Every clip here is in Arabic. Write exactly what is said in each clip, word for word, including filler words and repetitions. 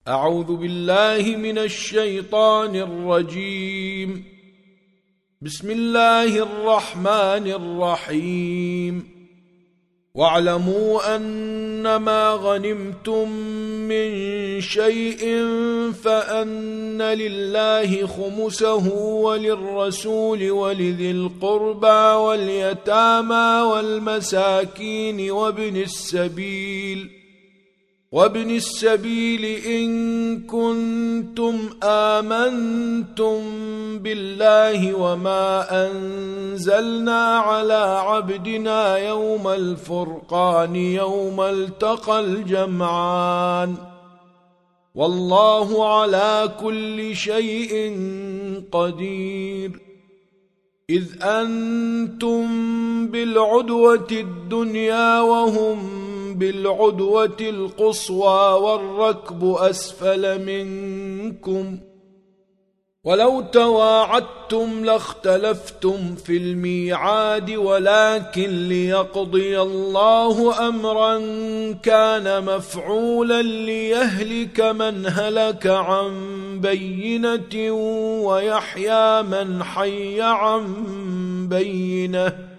أعوذ بالله من الشيطان الرجيم. بسم الله الرحمن الرحيم. واعلموا أنما غنمتم من شيء فأن لله خمسه وللرسول ولذي القربى واليتامى والمساكين وابن السبيل وابن السبيل إن كنتم آمنتم بالله وما أنزلنا على عبدنا يوم الفرقان يوم التقى الجمعان والله على كل شيء قدير. إذ أنتم بالعدوة الدنيا وهم بالعدوة القصوى والركب أسفل منكم ولو تواعدتم لاختلفتم في الميعاد ولكن ليقضي الله أمرا كان مفعولا ليهلك من هلك عن بينة ويحيى من حي عن بينة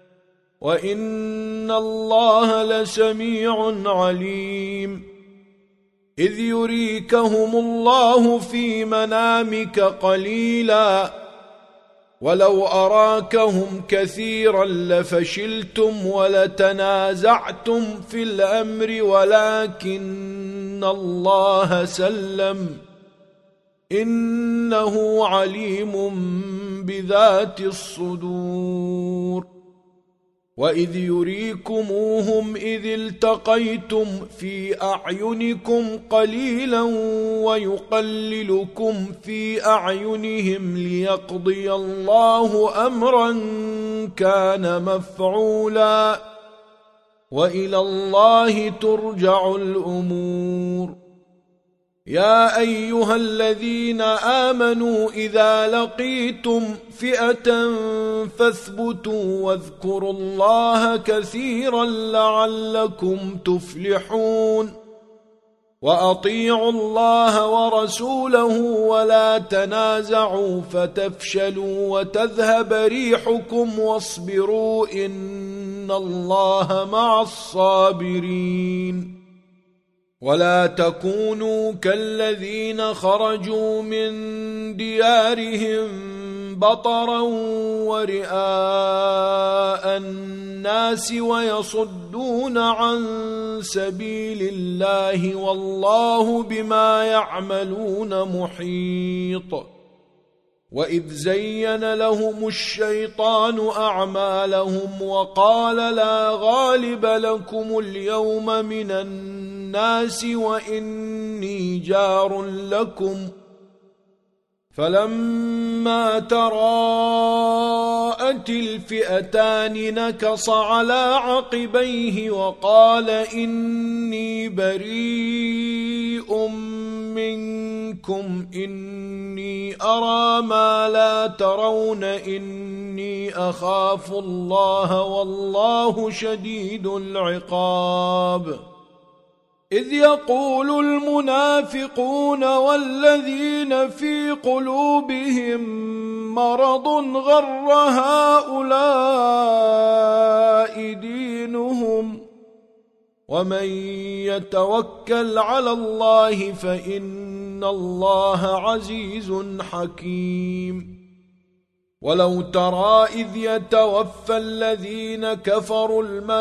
وإن الله لسميع عليم. إذ يريكهم الله في منامك قليلا ولو أراكهم كثيرا لفشلتم ولتنازعتم في الأمر ولكن الله سلم إنه عليم بذات الصدور. وإذ يريكموهم إذ التقيتم في أعينكم قليلا ويقللكم في أعينهم ليقضي الله أمرا كان مفعولا وإلى الله ترجع الأمور. يا أيها الذين آمنوا إذا لقيتم فئة فاثبتوا واذكروا الله كثيرا لعلكم تفلحون. وأطيعوا الله ورسوله ولا تنازعوا فتفشلوا وتذهب ريحكم واصبروا إن الله مع الصابرين. ولا تكونوا كالذين خرجوا من ديارهم بطرا ورئاء الناس ويصدون عن سبيل الله والله بما يعملون محيط. وإذ زين لهم الشيطان أعمالهم وقال لا غالب لكم اليوم من الناس وإني جار لكم فلما تراءت الفئتان نكص على عقبيه وقال إني بريء منكم إني أرى ما لا ترون إني أخاف الله والله شديد العقاب. إذ يقول المنافقون والذين في قلوبهم مرض غر هؤلاء دينهم ومن يتوكل على الله فإن الله عزيز حكيم. ولو ترى إذ يتوفى الذين كفروا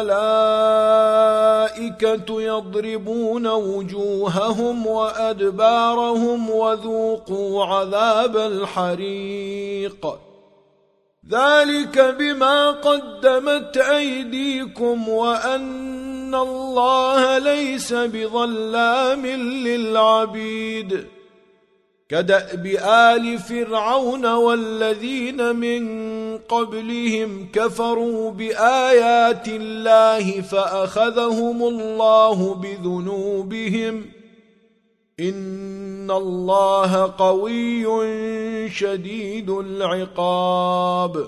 الملائكة يضربون وجوههم وأدبارهم وذوقوا عذاب الحريق ذلك بما قدمت أيديكم وأن الله ليس بظلام للعبيد. كدأب آل فرعون والذين من قبلهم كفروا بآيات الله فأخذهم الله بذنوبهم إن الله قوي شديد العقاب.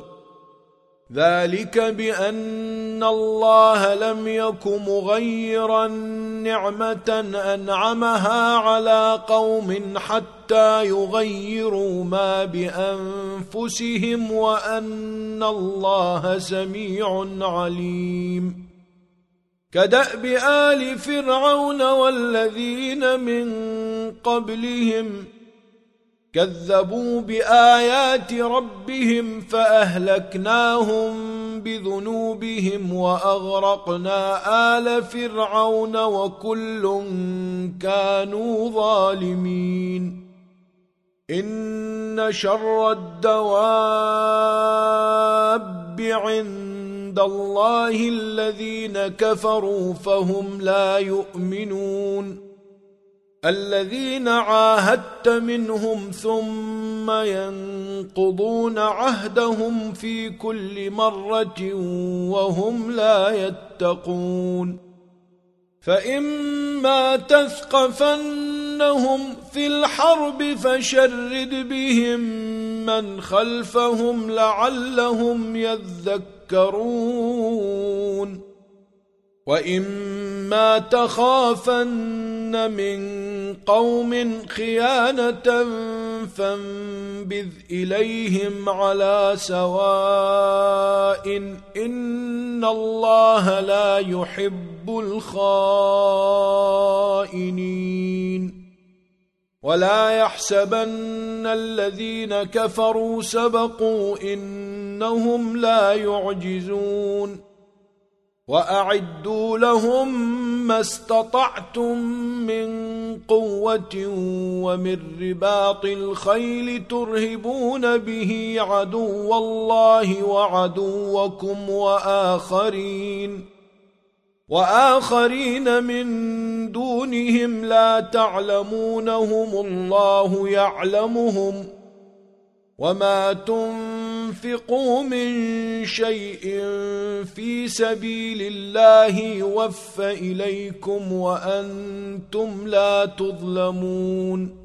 ذلك بأن الله لم يك مغيرا نعمة أنعمها على قوم حتى يغيروا ما بأنفسهم وأن الله سميع عليم كدأب آل فرعون والذين من قبلهم كذبوا بآيات ربهم فأهلكناهم بذنوبهم وأغرقنا آل فرعون وكل كانوا ظالمين إن شر الدواب عند الله الذين كفروا فهم لا يؤمنون الذين عاهدت منهم ثم ينقضون عهدهم في كل مرة وهم لا يتقون فإما تثقفنهم في الحرب فشرد بهم من خلفهم لعلهم يذكرون وإما تخافن من قوم خيانة فانبذ إليهم على سواء إن الله لا يحب الخائنين ولا يحسبن الذين كفروا سبقوا إنهم لا يعجزون وأعدوا لهم ما استطعتم من قوة ومن رباط الخيل ترهبون به عدو الله وعدوكم وآخرين وآخرين من دونهم لا تعلمونهم الله يعلمهم وما تنفقوا من شيء في سبيل الله يوفى إليكم وأنتم لا تظلمون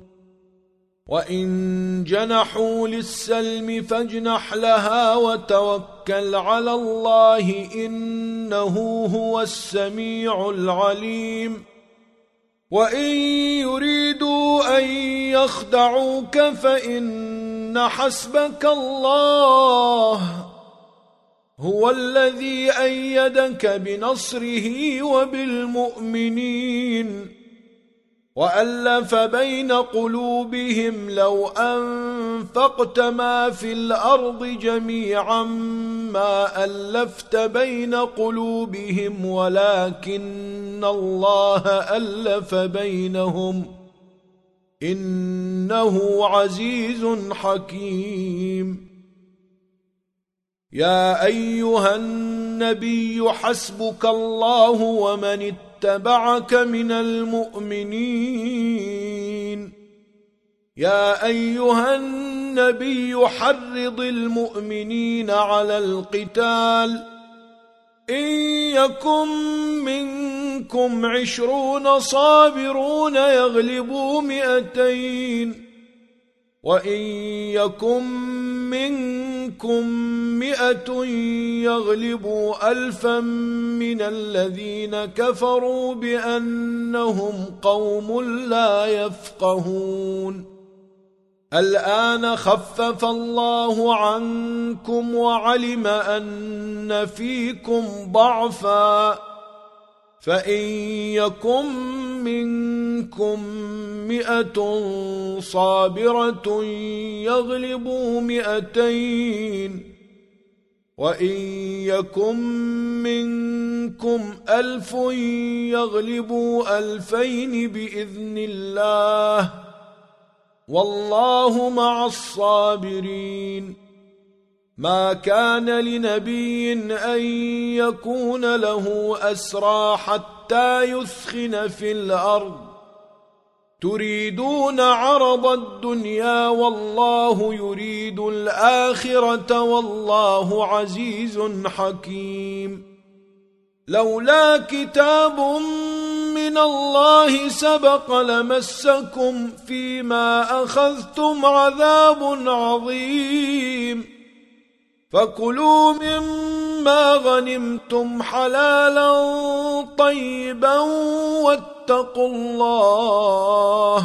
وإن جنحوا للسلم فاجنح لها وتوكل على الله إنه هو السميع العليم وإن يريدوا أن يخدعوك فإن حسبك الله هو الذي أيدك بنصره وبالمؤمنين وألف بين قلوبهم لو أنفقت ما في الأرض جميعا ما ألفت بين قلوبهم ولكن الله ألف بينهم إنه عزيز حكيم يا أيها النبي حسبك الله ومن اتبعك من المؤمنين يا أيها النبي حرض المؤمنين على القتال إن يكن منكم عشرون صابرون يغلبوا مئتين وإن يكن منكم مئة يغلبوا ألفا من الذين كفروا بأنهم قوم لا يفقهون الآن خفف الله عنكم وعلم أن فيكم ضعفا فإن يكن منكم مئة صابرة يغلبوا مئتين وإن يكن منكم ألف يغلبوا ألفين بإذن الله والله مع الصابرين ما كان لنبي أن يكون له أسرى حتى يثخن في الأرض تريدون عرض الدنيا والله يريد الآخرة والله عزيز حكيم لولا كتاب من الله سبق لمسكم فيما أخذتم عذاب عظيم فكلوا مما غنمتم حلالا طيبا واتقوا الله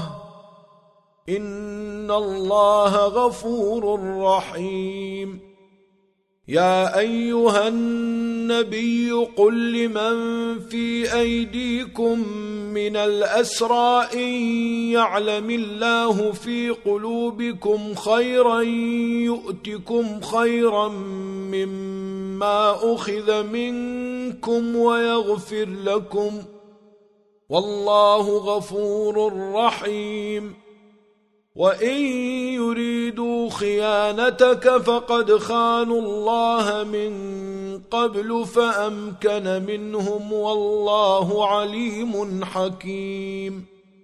إن الله غفور رحيم. يا أيها النبي قل لمن في أيديكم من الأسرى إن يعلم الله في قلوبكم خيرا يؤتكم خيرا مما أخذ منكم ويغفر لكم والله غفور رحيم. وإن يريدوا خيانتك فقد خانوا الله من قبل فأمكن منهم والله عليم حكيم.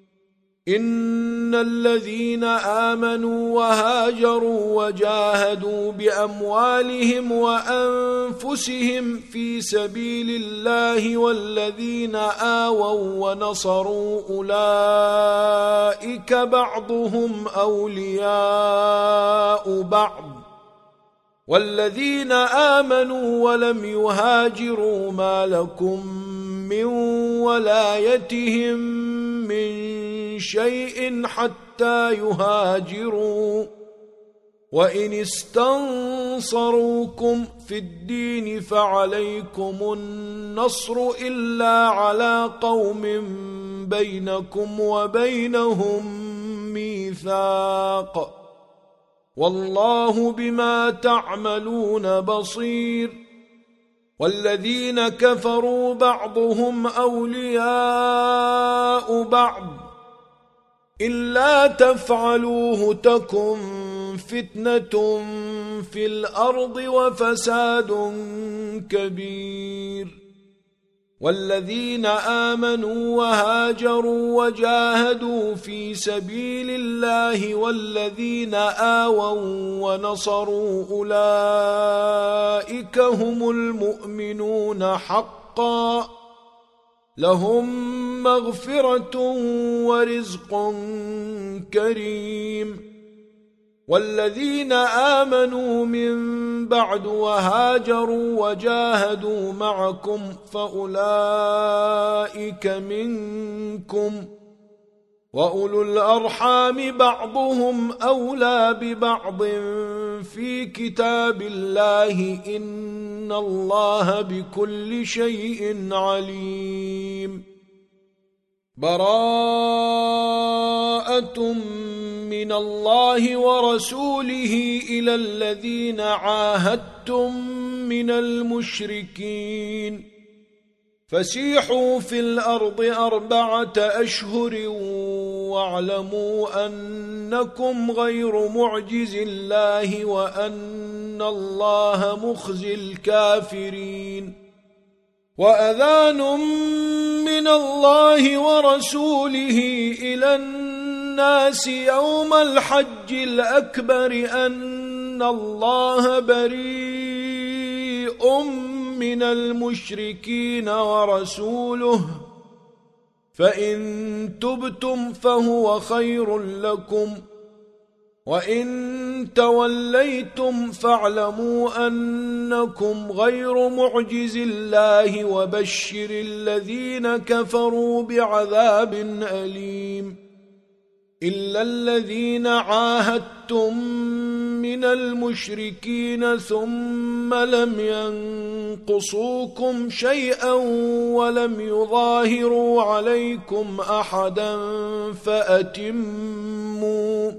إن الذين آمنوا وهاجروا وجاهدوا بأموالهم وأنفسهم في سبيل الله والذين آووا ونصروا أولئك بعضهم أولياء بعض والذين آمنوا ولم يهاجروا ما لكم من ولايتهم من شيء حتى يهاجروا وإن استنصروكم في الدين فعليكم النصر إلا على قوم بينكم وبينهم ميثاق والله بما تعملون بصير. والذين كفروا بعضهم أولياء بعض إلا تفعلوه تكن فتنة في الأرض وفساد كبير. والذين آمنوا وهاجروا وجاهدوا في سبيل الله والذين آووا ونصروا أولئك هم المؤمنون حقا لهم مغفرة ورزق كريم. والذين آمنوا من بعد وهاجروا وجاهدوا معكم فأولئك منكم وأولو الأرحام بعضهم أولى ببعض في كتاب الله إن الله بكل شيء عليم. براءة من الله ورسوله إلى الذين عاهدتم من المشركين فسيحوا في الأرض أربعة أشهر واعلموا أنكم غير معجز الله وأن الله مخزي الكافرين. وأذان من الله ورسوله إلى الناس يوم الحج الأكبر أن الله بريء من المشركين ورسوله فإن تبتم فهو خير لكم وإن توليتم فاعلموا أنكم غير معجز الله وبشر الذين كفروا بعذاب أليم. إلا الذين عاهدتم من المشركين ثم لم ينقصوكم شيئا ولم يظاهروا عليكم أحدا فأتموا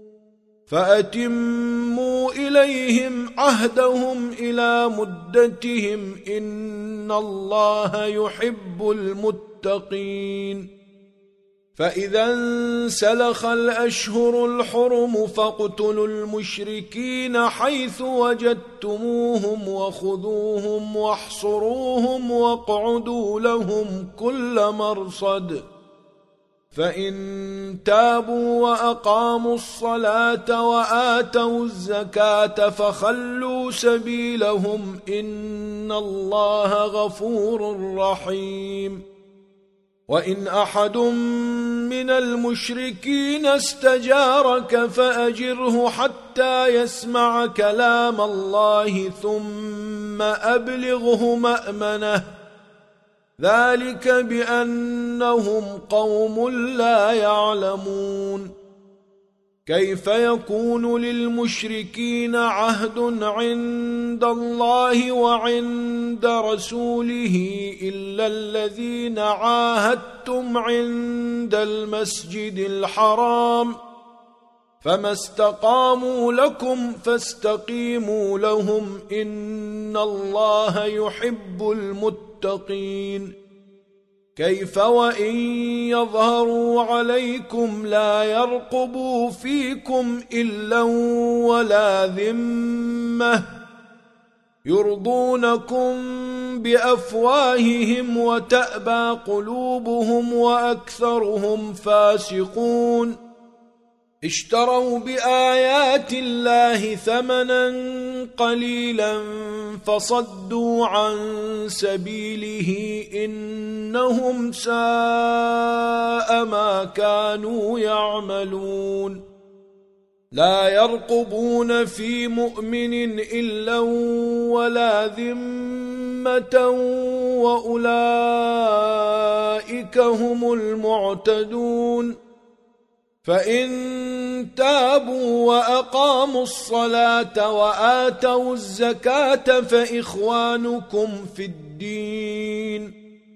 فأتموا إليهم عهدهم إلى مدتهم إن الله يحب المتقين. فإذا انسلخ الأشهر الحرم فاقتلوا المشركين حيث وجدتموهم وخذوهم واحصروهم واقعدوا لهم كل مرصد فإن تابوا وأقاموا الصلاة وآتوا الزكاة فخلوا سبيلهم إن الله غفور رحيم. وإن أحد من المشركين استجارك فأجره حتى يسمع كلام الله ثم أبلغه مأمنه ذلك بأنهم قوم لا يعلمون كيف يكون للمشركين عهد عند الله وعند رسوله إلا الذين عاهدتم عند المسجد الحرام فما استقاموا لكم فاستقيموا لهم إن الله يحب المتقين كيف وإن يظهروا عليكم لا يرقبوا فيكم إلا ولا ذمة يرضونكم بأفواههم وتأبى قلوبهم وأكثرهم فاسقون اشتروا بآيات الله ثمنا قليلا فصدوا عن سبيله إنهم ساء ما كانوا يعملون لا يرقبون في مؤمن إلا ولا ذمة وأولئك هم المعتدون فإن تابوا وأقاموا الصلاة وآتوا الزكاة فإخوانكم في الدين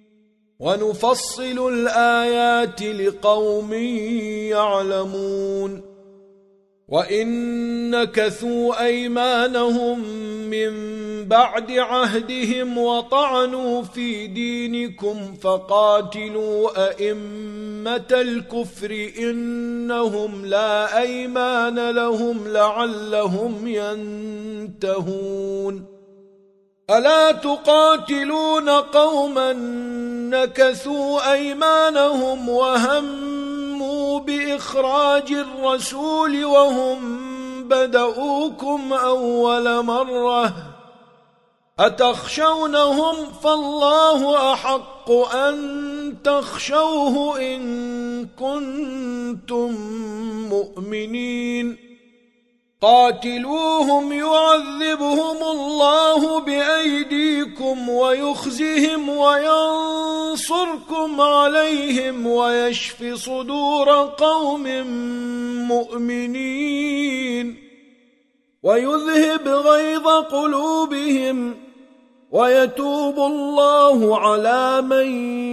ونفصل الآيات لقوم يعلمون وإن نكثوا أيمانهم من بعد عهدهم وطعنوا في دينكم فقاتلوا أئمة الكفر إنهم لا أيمان لهم لعلهم ينتهون ألا تقاتلون قوما نكثوا أيمانهم وهموا بإخراج الرسول وهم بدؤوكم أول مرة أتخشونهم فالله أحق أن تخشوه إن كنتم مؤمنين قاتلوهم يعذبهم الله بأيديكم ويخزهم وينصركم عليهم ويشف صدور قوم مؤمنين ويذهب غيظ قلوبهم ويتوب الله على من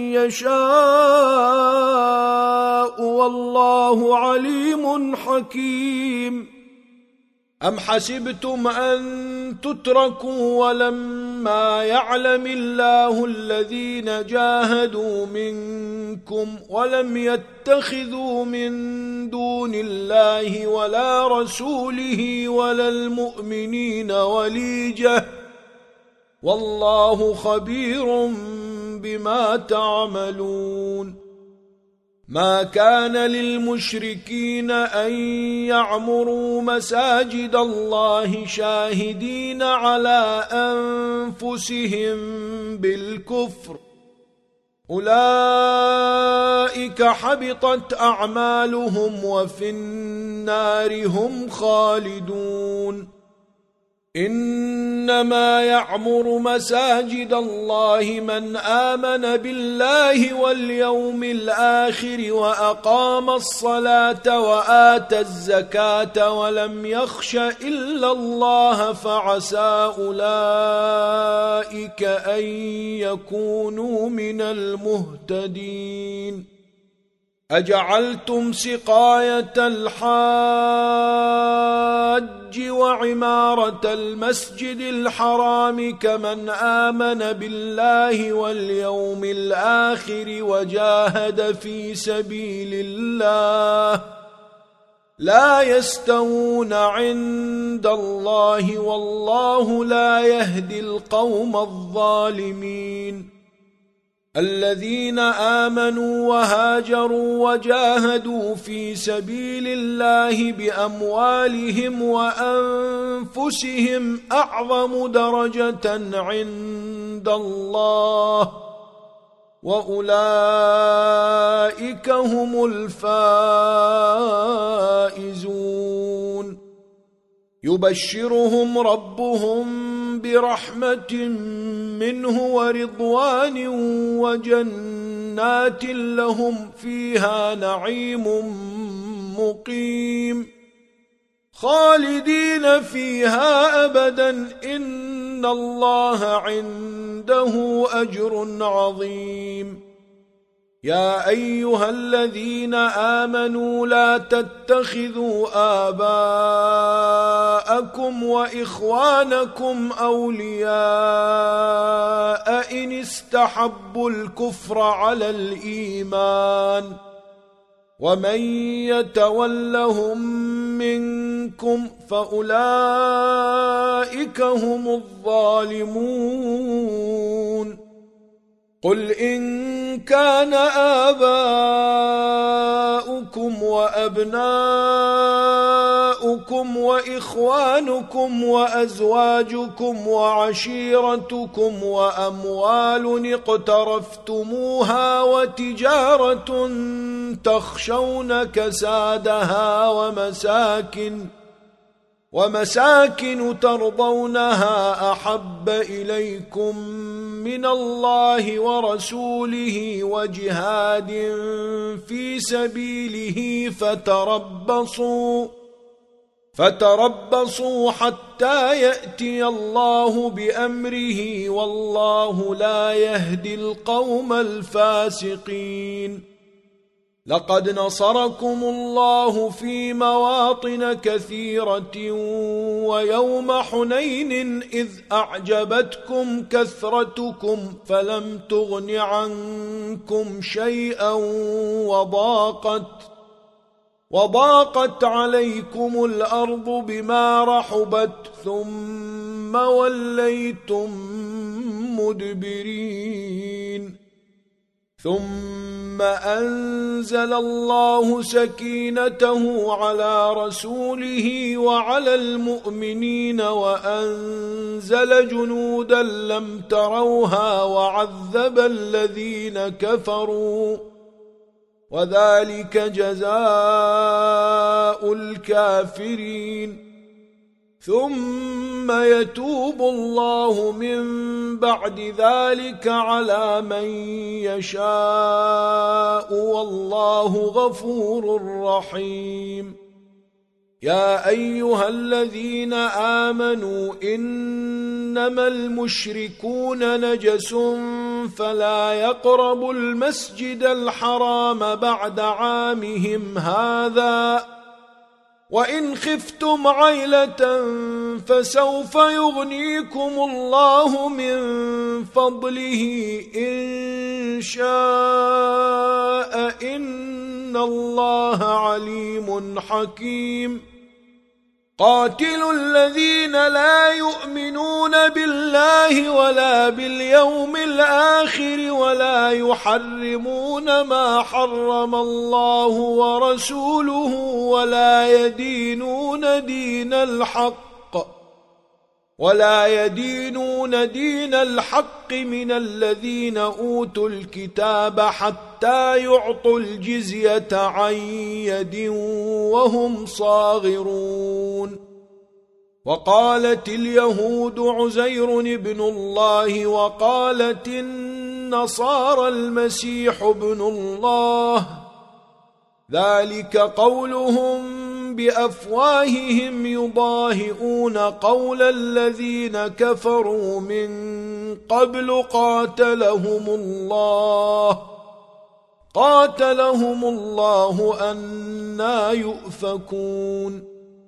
يشاء والله عليم حكيم أم حسبتم أن تتركوا ولما يعلم الله الذين جاهدوا منكم ولم يتخذوا من دون الله ولا رسوله ولا المؤمنين وليجة والله خبير بما تعملون ما كان للمشركين أن يعمروا مساجد الله شاهدين على أنفسهم بالكفر أولئك حبطت أعمالهم وفي النار هم خالدون إنما يعمر مساجد الله من آمن بالله واليوم الآخر وأقام الصلاة وآتى الزكاة ولم يخش إلا الله فعسى أولئك أن يكونوا من المهتدين أجعلتم سقاية الحاج وعمارة المسجد الحرام كمن آمن بالله واليوم الآخر وجاهد في سبيل الله لا يستوون عند الله والله لا يهدي القوم الظالمين الذين آمنوا وهاجروا وجاهدوا في سبيل الله بأموالهم وأنفسهم أعظم درجة عند الله وأولئك هم الفائزون يبشرهم ربهم برحمة منه ورضوان وجنات لهم فيها نعيم مقيم خالدين فيها أبدا إن الله عنده أجر عظيم يا أيها الذين آمنوا لا تتخذوا آباءكم وإخوانكم أولياء إن استحبوا الكفر على الإيمان ومن يتولهم منكم فأولئك هم الظالمون قل إن كان آباؤكم وأبناؤكم وإخوانكم وأزواجكم وعشيرتكم وأموال اقترفتموها وتجارة تخشون كسادها ومساكن ومساكن ترضونها أحب إليكم من الله ورسوله وجهاد في سبيله فتربصوا فتربصوا حتى يأتي الله بأمره والله لا يهدي القوم الفاسقين لقد نصركم الله في مواطن كثيرة ويوم حنين إذ أعجبتكم كثرتكم فلم تغن عنكم شيئا وضاقت وضاقت عليكم الأرض بما رحبت ثم وليتم مدبرين ثم أنزل الله سكينته على رسوله وعلى المؤمنين وأنزل جنودا لم تروها وعذب الذين كفروا وذلك جزاء الكافرين ثم يتوب الله من بعد ذلك على من يشاء والله غفور رحيم يا أيها الذين آمنوا إنما المشركون نجس فلا يقربوا المسجد الحرام بعد عامهم هذا وإن خفتم عيلة فسوف يغنيكم الله من فضله إن شاء إن الله عليم حكيم قاتلوا الذين لا يؤمنون بالله ولا باليوم الآخر ولا يحرمون ما حرم الله ورسوله ولا يدينون دين الحق ولا يدينون دين الحق من الذين أوتوا الكتاب حتى يعطوا الجزية عن يد وهم صاغرون وقالت اليهود عزير ابن الله وقالت النصارى المسيح ابن الله ذلك قولهم بأفواههم يضاهئون قول الذين كفروا من قبل قاتلهم الله قاتلهم الله أنى يؤفكون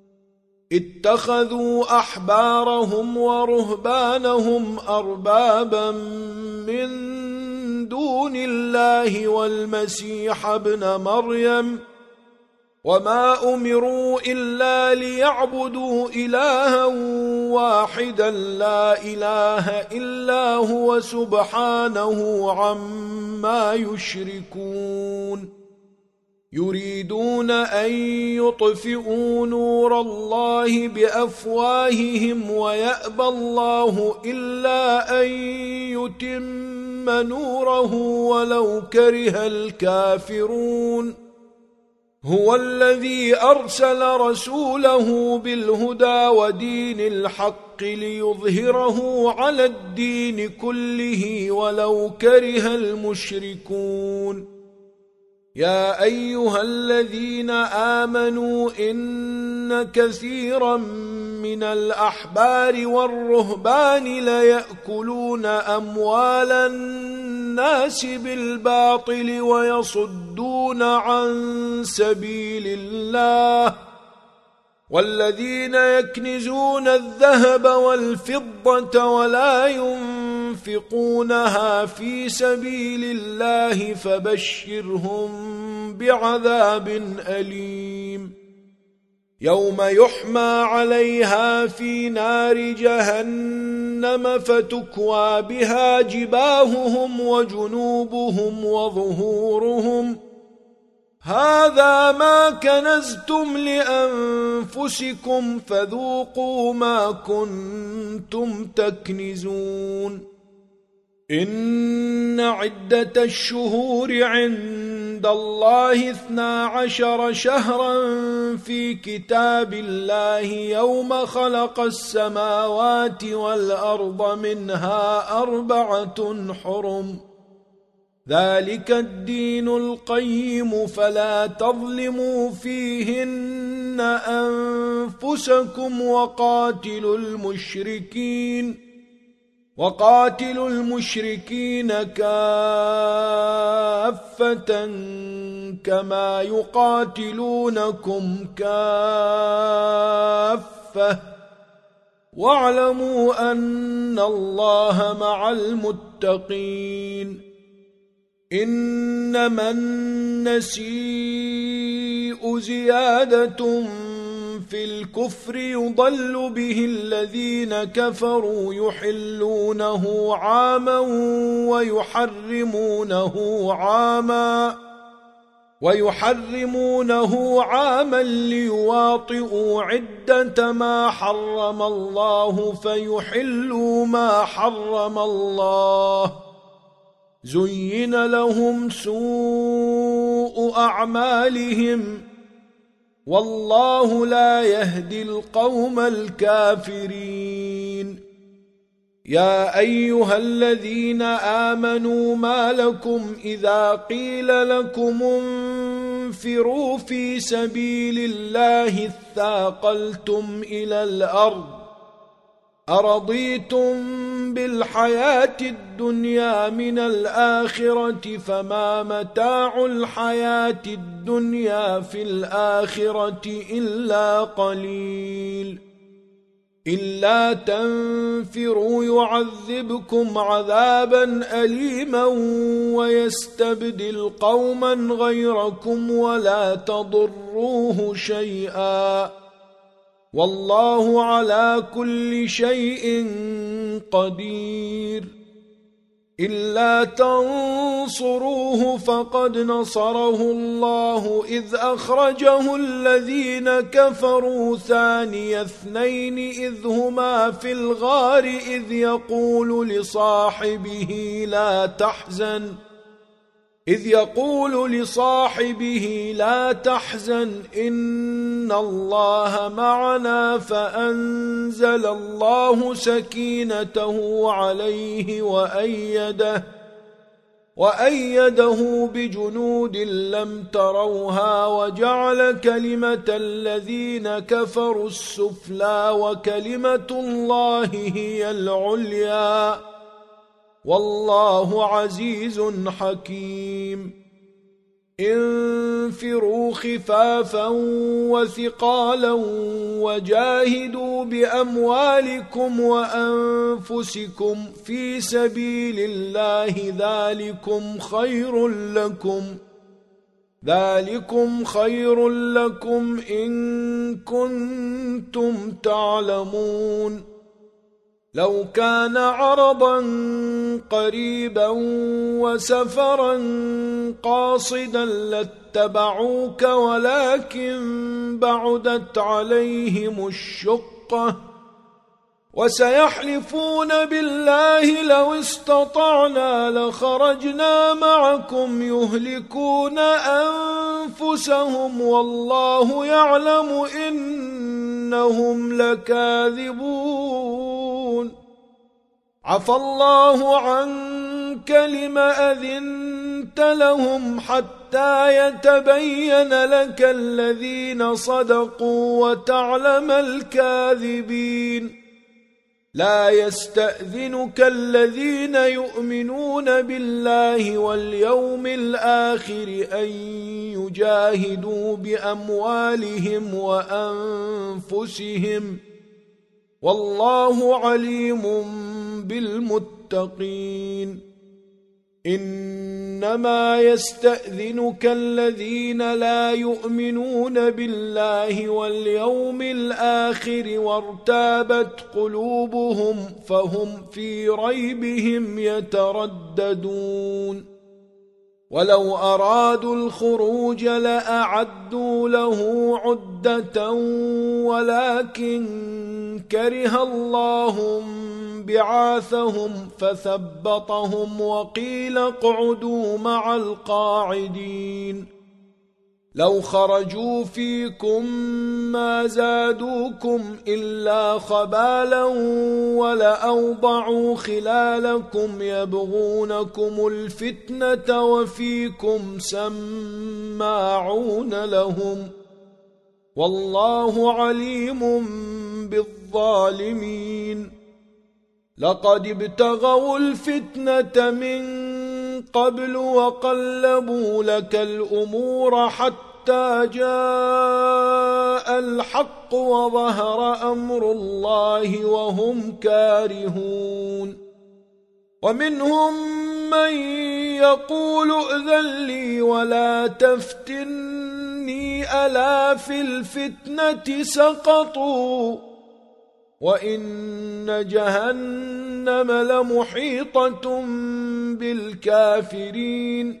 اتخذوا أحبارهم ورهبانهم أربابا من دون الله والمسيح ابن مريم وما أمروا إلا ليعبدوا إلها واحدا لا إله إلا هو سبحانه عما يشركون يريدون أن يطفئوا نور الله بأفواههم ويأبى الله إلا أن يتم نوره ولو كره الكافرون هو الذي أرسل رسوله بالهدى ودين الحق ليظهره على الدين كله ولو كره المشركون يا أيها الذين آمنوا إن كثيرا من الأحبار والرهبان ليأكلون أموال الناس بالباطل ويصدون عن سبيل الله والذين يكنزون الذهب والفضة ولا ينفقونها في سبيل الله فبشرهم بعذاب أليم يوم يحمى عليها في نار جهنم فتكوى بها جباههم وجنوبهم وظهورهم هذا ما كنزتم لأنفسكم فذوقوا ما كنتم تكنزون إن عدة الشهور عند الله اثنا عشر شهرا في كتاب الله يوم خلق السماوات والأرض منها أربعة حرم ذلك الدين القيم فلا تظلموا فيهن أنفسكم وقاتلوا المشركين وقاتلوا المشركين كافة كما يقاتلونكم كافة واعلموا أن الله مع المتقين إنما النسيء زيادة في الكفر يضل به الذين كفروا يحلونه عاما ويحرمونه عاما ويحرمونه عاما ليواطئوا عدة ما حرم الله فيحلوا ما حرم الله زين لهم سوء أعمالهم والله لا يهدي القوم الكافرين يا أيها الذين آمنوا ما لكم إذا قيل لكم انفروا في سبيل الله اثاقلتم إلى الأرض أرضيتم بالحياة الدنيا من الآخرة فما متاع الحياة الدنيا في الآخرة إلا قليل إلا تنفروا يعذبكم عذابا أليما ويستبدل قوما غيركم ولا تضروه شيئا والله على كل شيء قدير إلا تنصروه فقد نصره الله إذ أخرجه الذين كفروا ثاني اثنين إذ هما في الغار إذ يقول لصاحبه لا تحزن إذ يقول لصاحبه لا تحزن إن الله معنا فأنزل الله سكينته عليه وأيده وأيده بجنود لم تروها وجعل كلمة الذين كفروا السفلى وكلمة الله هي العليا والله عزيز حكيم انفروا خفافا وثقالا وجاهدوا بأموالكم وأنفسكم في سبيل الله ذلكم خير لكم ذلكم خير لكم إن كنتم تعلمون لو كان عرضا قريبا وسفرا قاصدا لاتبعوك ولكن بعدت عليهم الشقة وسيحلفون بالله لو استطعنا لخرجنا معكم يهلكون أنفسهم والله يعلم إنهم لكاذبون عفى الله عنك لم أذنت لهم حتى يتبين لك الذين صدقوا وتعلم الكاذبين لا يستأذنك الذين يؤمنون بالله واليوم الآخر أن يجاهدوا بأموالهم وأنفسهم والله عليم بالمتقين إنما يستأذنك الذين لا يؤمنون بالله واليوم الآخر وارتابت قلوبهم فهم في ريبهم يترددون ولو أرادوا الخروج لأعدوا له عدة ولكن كره الله بعاثهم فثبطهم وقيل اقعدوا مع القاعدين لو خرجوا فيكم ما زادوكم إلا خبالا ولأوضعوا خلالكم يبغونكم الفتنة وفيكم سماعون لهم والله عليم بالظالمين لقد ابتغوا الفتنة من قبل وقلبوا لك الأمور حتى جاء الحق وظهر أمر الله وهم كارهون ومنهم من يقول ائذن لي ولا تفتني ألا في الفتنة سقطوا وإن جهنم لمحيطة بالكافرين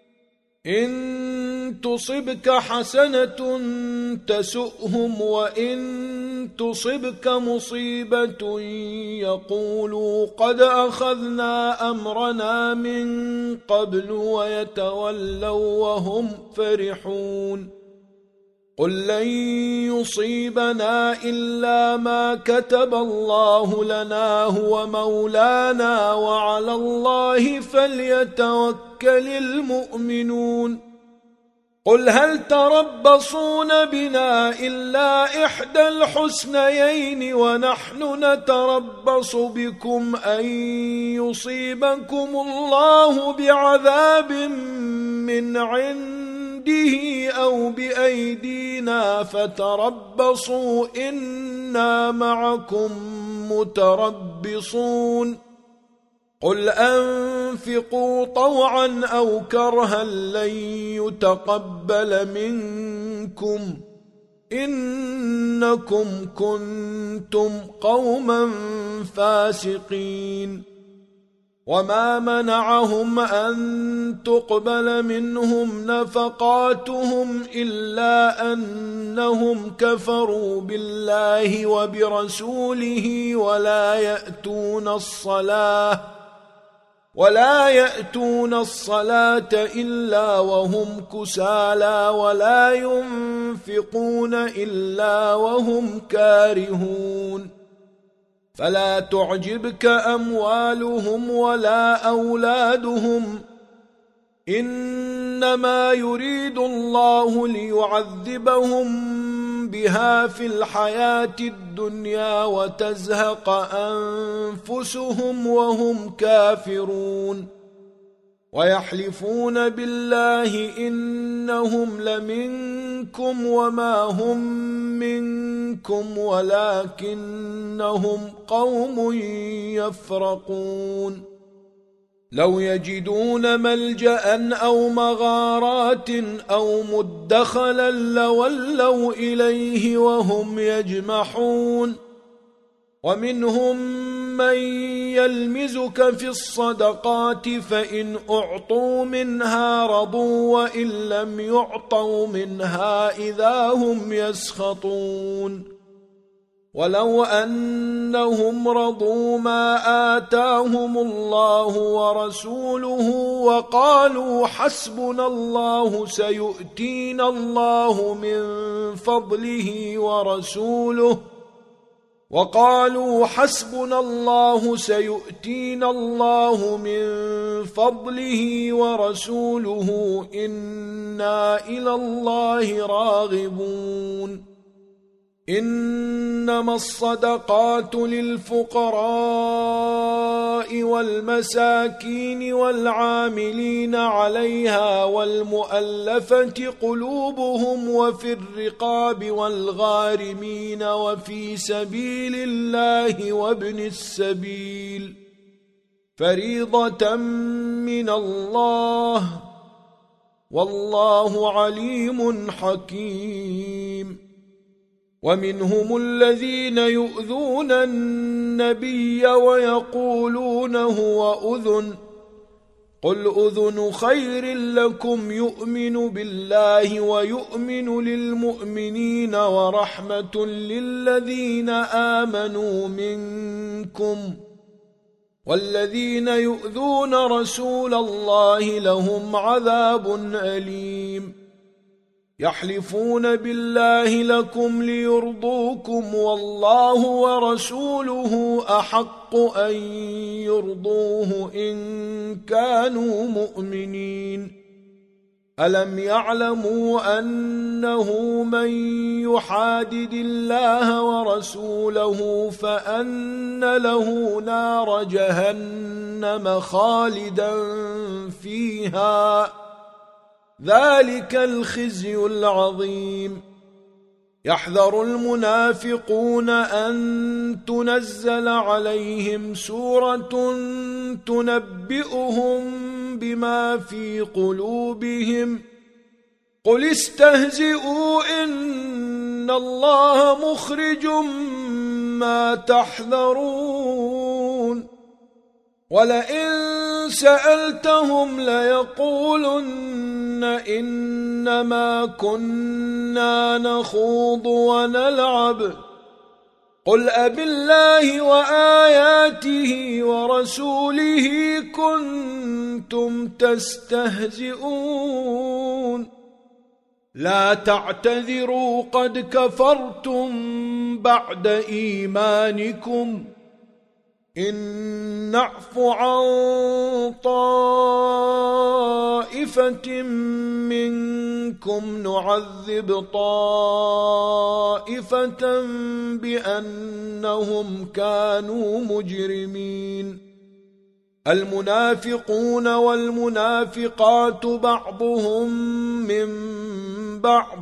إن تصبك حسنة تسؤهم وإن تصبك مصيبة يقولوا قد أخذنا أمرنا من قبل ويتولوا وهم فرحون قل لن يصيبنا إلا ما كتب الله لنا هو مولانا وعلى الله فليتوكل المؤمنون قل هل تربصون بنا إلا إحدى الحسنيين ونحن نتربص بكم أن يصيبكم الله بعذاب من عنده أو بأيدينا فتربصوا إنا معكم متربصون قل أنفقوا طوعا أو كرها لن يتقبل منكم إنكم كنتم قوما فاسقين وما منعهم أن تقبل منهم نفقاتهم إلا أنهم كفروا بالله وبرسوله ولا يأتون الصلاة ولا يأتون الصلاة إلا وهم كسالى ولا ينفقون إلا وهم كارهون فلا تعجبك أموالهم ولا أولادهم إنما يريد الله ليعذبهم بها في الحياة الدنيا وتزهق أنفسهم وهم كافرون ويحلفون بالله إنهم لمنكم وما هم منكم ولكنهم قوم يفرقون لو يجدون ملجأ أو مغارات أو مدخلا لولوا إليه وهم يجمحون ومنهم من يلمزك في الصدقات فإن أعطوا منها رضوا وإن لم يعطوا منها إذا هم يسخطون ولو أنهم رضوا ما آتاهم الله ورسوله وقالوا حسبنا الله سيؤتينا الله من فضله ورسوله وقالوا حسبنا الله سيؤتينا الله من فضله ورسوله إنا إلى الله راغبون. إنما الصدقات للفقراء والمساكين والعاملين عليها والمؤلفة قلوبهم وفي الرقاب والغارمين وفي سبيل الله وابن السبيل فريضة من الله والله عليم حكيم. ومنهم الذين يؤذون النبي ويقولون هو أذن قل أذن خير لكم يؤمن بالله ويؤمن للمؤمنين ورحمة للذين آمنوا منكم والذين يؤذون رسول الله لهم عذاب أليم. يحلفون بالله لكم ليرضوكم والله ورسوله أحق أن يرضوه إن كانوا مؤمنين. ألم يعلموا أنه من يحادد الله ورسوله فأن له نار جهنم خالدا فيها ذلك الخزي العظيم. يحذر المنافقون أن تنزل عليهم سورة تنبئهم بما في قلوبهم قل استهزئوا إن الله مخرج ما تحذرون. ولئن سألتهم ليقولن إنما كنا نخوض ونلعب قل أبالله وآياته ورسوله كنتم تستهزئون لا تعتذروا قد كفرتم بعد إيمانكم إن نعف عن طائفة منكم نعذب طائفة بأنهم كانوا مجرمين. المنافقون والمنافقات بعضهم من بعض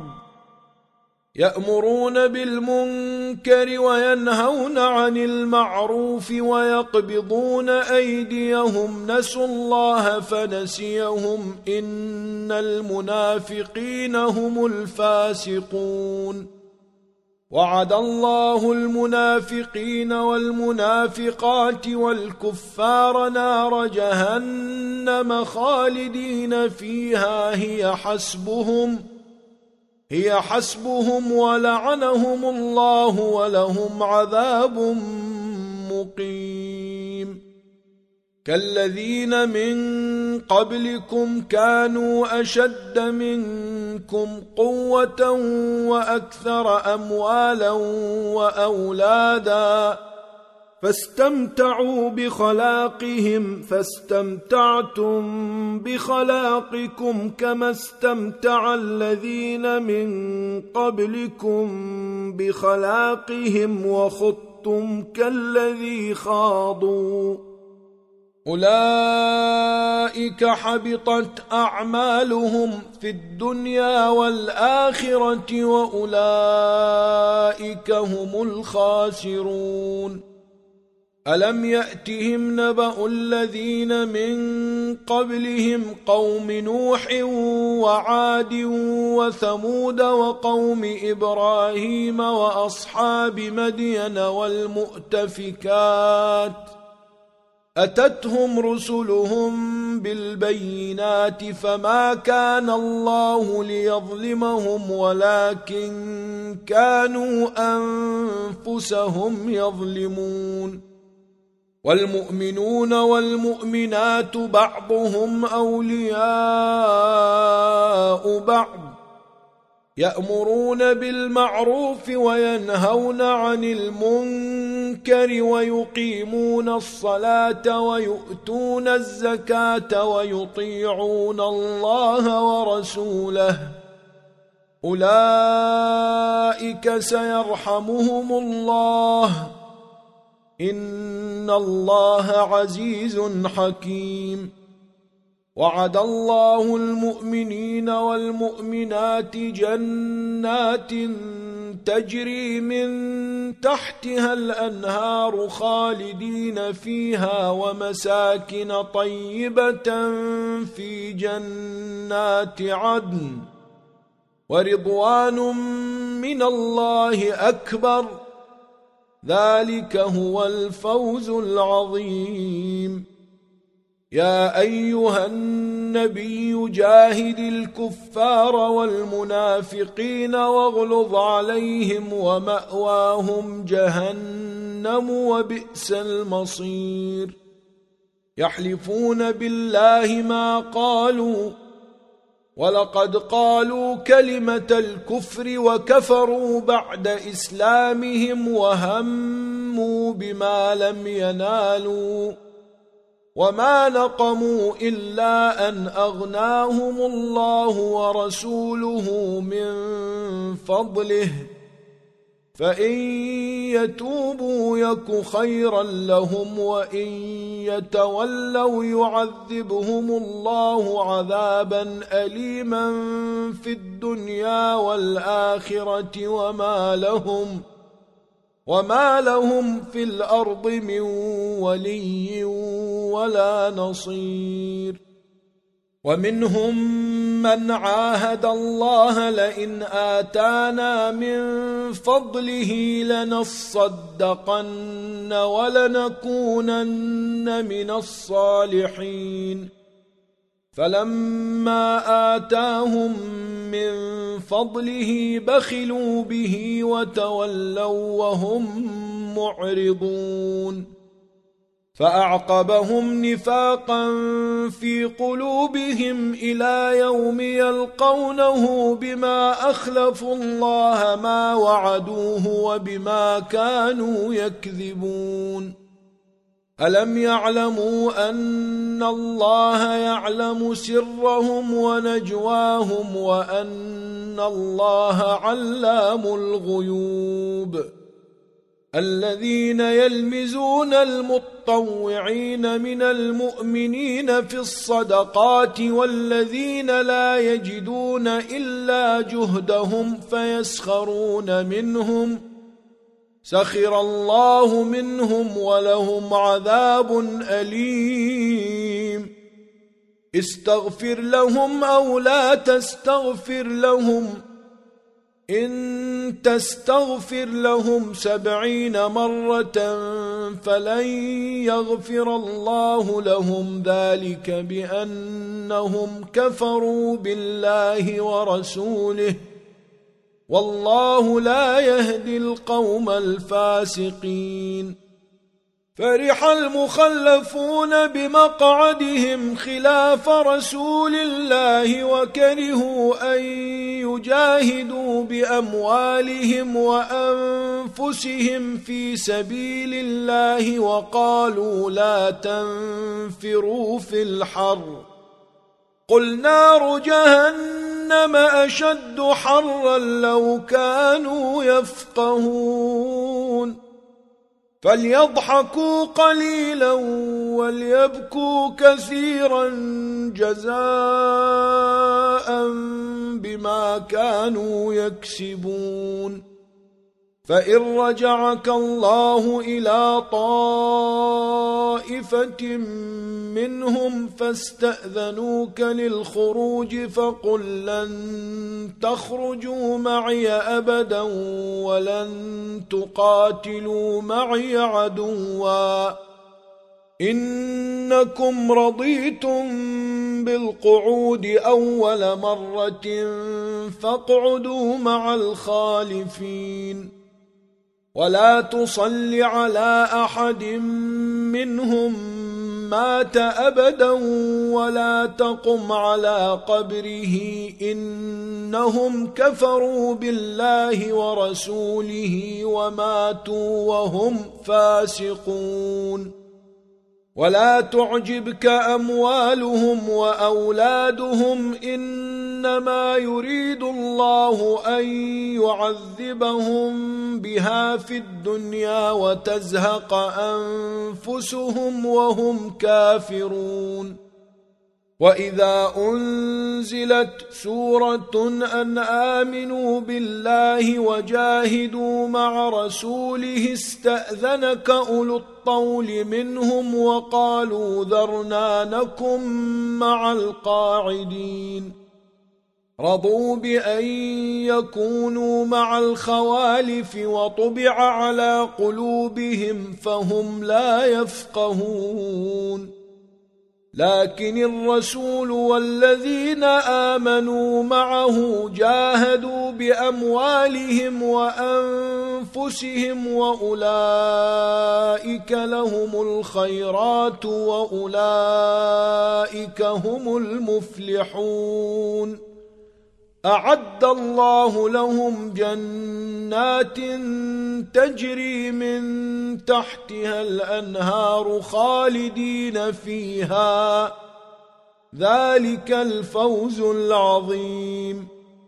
يأمرون بالمنكر وينهون عن المعروف ويقبضون أيديهم نسوا الله فنسيهم إن المنافقين هم الفاسقون. وعد الله المنافقين والمنافقات والكفار نار جهنم خالدين فيها هي حسبهم هي حسبهم ولعنهم الله ولهم عذاب مقيم. كالذين من قبلكم كانوا أشد منكم قوة وأكثر أموالا وأولادا فاستمتعوا بخلاقهم فاستمتعتم بخلاقكم كما استمتع الذين من قبلكم بخلاقهم وخضتم كالذي خاضوا أولئك حبطت أعمالهم في الدنيا والآخرة وأولئك هم الخاسرون. ألم يأتهم نبأ الذين من قبلهم قوم نوح وعاد وثمود وقوم إبراهيم وأصحاب مدين والمؤتفكات أتتهم رسلهم بالبينات فما كان الله ليظلمهم ولكن كانوا أنفسهم يظلمون والمؤمنون والمؤمنات بعضهم أولياء بعض يأمرون بالمعروف وينهون عن المنكر ويقيمون الصلاة ويؤتون الزكاة ويطيعون الله ورسوله أولئك سيرحمهم الله إن الله عزيز حكيم وعد الله المؤمنين والمؤمنات جنات تجري من تحتها الأنهار خالدين فيها ومساكن طيبة في جنات عدن ورضوان من الله أكبر ذلك هو الفوز العظيم يا أيها النبي جاهد الكفار والمنافقين واغلظ عليهم ومأواهم جهنم وبئس المصير يحلفون بالله ما قالوا ولقد قالوا كلمة الكفر وكفروا بعد إسلامهم وهموا بما لم ينالوا وما نقموا إلا أن أغناهم الله ورسوله من فضله فإن يتوبوا يك خيرا لهم وإن يتولوا يعذبهم الله عذابا أليما في الدنيا والآخرة وما لهم وما لهم في الأرض من ولي ولا نصير ومنهم من عاهد الله لئن آتانا من فضله لنصدقن ولنكونن من الصالحين فلما آتاهم من فضله بخلوا به وتولوا وهم معرضون فأعقبهم نفاقا في قلوبهم إلى يوم يلقونه بما أخلفوا الله ما وعدوه وبما كانوا يكذبون ألم يعلموا أن الله يعلم سرهم ونجواهم وأن الله علام الغيوب الذين يلمزون المتطوعين من المؤمنين في الصدقات والذين لا يجدون إلا جهدهم فيسخرون منهم سخر الله منهم ولهم عذاب أليم استغفر لهم أو لا تستغفر لهم إن تستغفر لهم سبعين مرة فلن يغفر الله لهم ذلك بأنهم كفروا بالله ورسوله والله لا يهدي القوم الفاسقين فرح المخلفون بمقعدهم خلاف رسول الله وكرهوا أن يجاهدوا بأموالهم وأنفسهم في سبيل الله وقالوا لا تنفروا في الحر قل نار جهنم أشد حرا لو كانوا يفقهون فليضحكوا قليلا وليبكوا كثيرا جزاء بما كانوا يكسبون فإن رجعك الله إلى طائفة منهم فاستأذنوك للخروج فقل لن تخرجوا معي أبدا ولن تقاتلوا معي عدوا إنكم رضيتم بالقعود أول مرة فاقعدوا مع الخالفين ولا تصل على أحد منهم مات أبدا ولا تقم على قبره إنهم كفروا بالله ورسوله وماتوا وهم فاسقون ولا تعجبك أموالهم وأولادهم إنما يريد الله أن يعذبهم بها في الدنيا وتزهق أنفسهم وهم كافرون وإذا أنزلت سورة أن آمنوا بالله وجاهدوا مع رسوله استأذنك أولو الطول منهم وقالوا ذرنا نكن مع القاعدين رضوا بأن يكونوا مع الخوالف وطبع على قلوبهم فهم لا يفقهون لكن الرسول والذين آمنوا معه جاهدوا بأموالهم وأنفسهم وأولئك لهم الخيرات وأولئك هم المفلحون أعد الله لهم جنات تجري من تحتها الأنهار خالدين فيها ذلك الفوز العظيم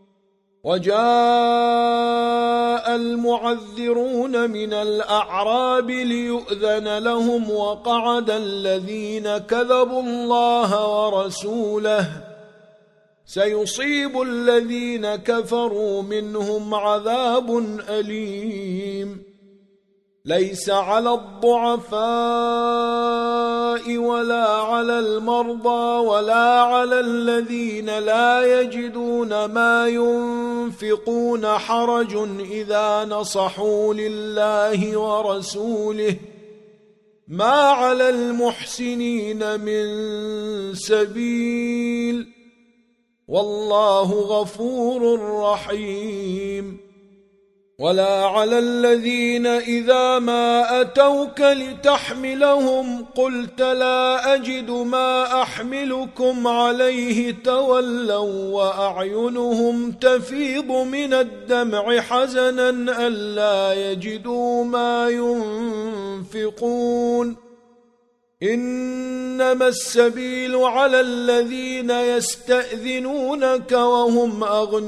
وجاء المعذرون من الأعراب ليؤذن لهم وقعد الذين كذبوا الله ورسوله سيصيب الذين كفروا منهم عذاب أليم ليس على الضعفاء ولا على المرضى ولا على الذين لا يجدون ما ينفقون حرج إذا نصحوا لله ورسوله ما على المحسنين من سبيل والله غفور رحيم ولا على الذين إذا ما أتوك لتحملهم قلت لا أجد ما أحملكم عليه تولوا وأعينهم تفيض من الدمع حزنا ألا يجدوا ما ينفقون إنما السبيل على الذين يستأذنونك وهم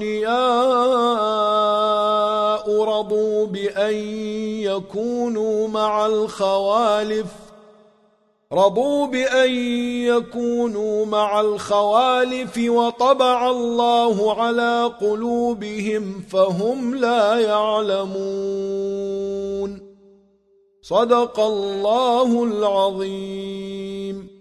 أغنياء رضوا بأن يكونوا مع الخوالف رضوا بأن يكونوا مع الخوالف وطبع الله على قلوبهم فهم لا يعلمون صدق الله العظيم.